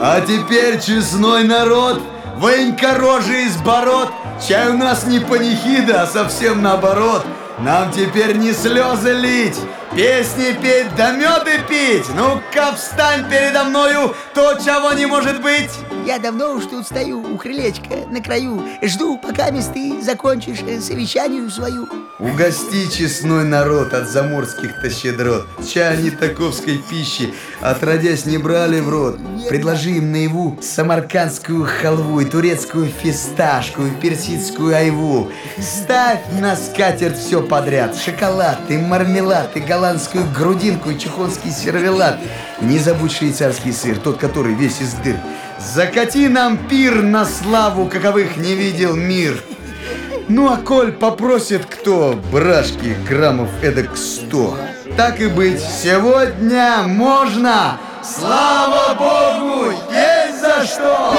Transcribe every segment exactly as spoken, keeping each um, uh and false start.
А теперь, честной народ, военкорожи из бород, чай у нас не панихида, а совсем наоборот. Нам теперь не слезы лить, песни петь, да меды пить. Ну-ка, встань передо мною, то, чего не может быть. Я давно уж тут стою у крылечка на краю, жду, пока ты закончишь совещанию свою. Угости, честной народ, от заморских-то щедрот. Чай они таковской пищи отродясь не брали в рот. Предложи им наяву самаркандскую халву и турецкую фисташку, и персидскую айву. Ставь на скатерть все подряд: шоколад и мармелад, и голландскую грудинку, и чехонский сервелат. Не забудь швейцарский сыр, тот, который весь из дыр. Закати нам пир на славу, каковых не видел мир. Ну а коль попросит кто брашки граммов эдак сто, так и быть, сегодня можно. Слава Богу, есть за что!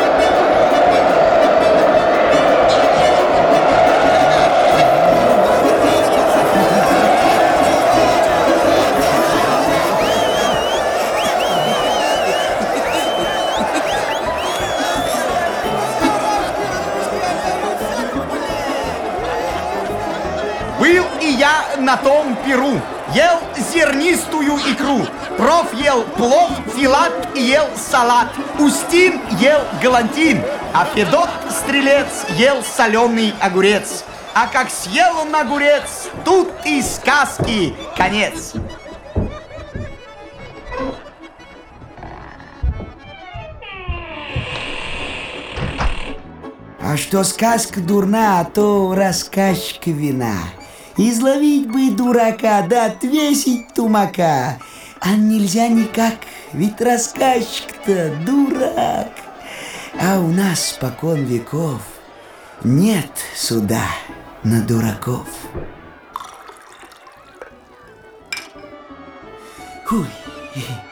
Был и я на том пиру, ел зернистую икру. Проф ел плов, Филат ел салат, Устин ел галантин, а Федот Стрелец ел соленый огурец. А как съел он огурец, тут и сказки конец. А что сказка дурна, то рассказчик вина. Изловить бы дурака, да отвесить тумака. А нельзя никак, ведь рассказчик-то дурак. А у нас спокон веков нет суда на дураков. Хуй.